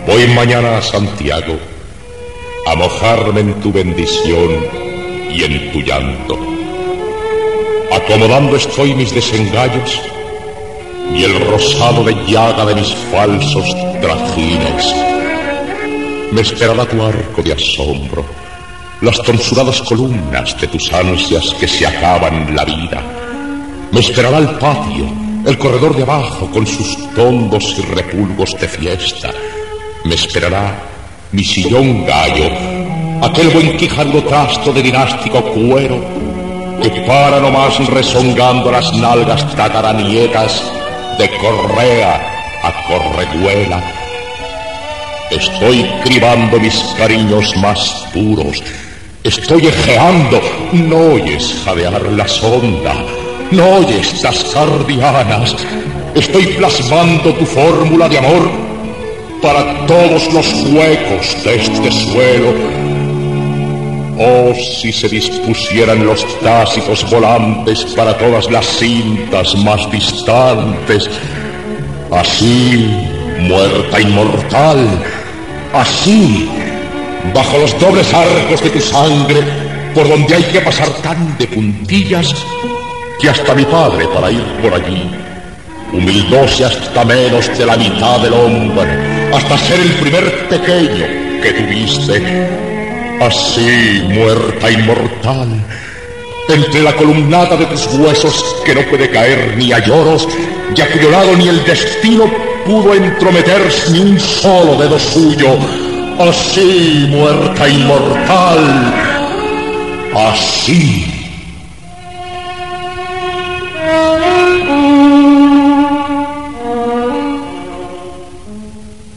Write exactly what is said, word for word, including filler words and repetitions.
Voy mañana a Santiago a mojarme en tu bendición y en tu llanto. Acomodando estoy mis desengaños y el rosado de llaga de mis falsos trajines. Me esperará tu arco de asombro, las tonsuradas columnas de tus ansias que se acaban la vida. Me esperará el patio, el corredor de abajo con sus tondos y repulgos de fiesta. Me esperará mi sillón gallo, aquel buen quijando trasto de dinástico cuero que para nomás rezongando las nalgas tataranietas de correa a correduela. Estoy cribando mis cariños más puros, estoy ejeando. ¿No oyes jadear la sonda? ¿No oyes las cardianas? Estoy plasmando tu fórmula de amor para todos los huecos de este suelo. Oh, si se dispusieran los tácitos volantes para todas las cintas más distantes. Así, muerta inmortal, así, bajo los dobles arcos de tu sangre, por donde hay que pasar tan de puntillas que hasta mi padre para ir por allí humildóse hasta menos de la mitad del hombre, hasta ser el primer pequeño que tuviste. Así, muerta inmortal, entre la columnata de tus huesos que no puede caer ni a lloros, y a cuyo lado ni el destino pudo entrometerse ni un solo dedo suyo. Así, muerta inmortal, así.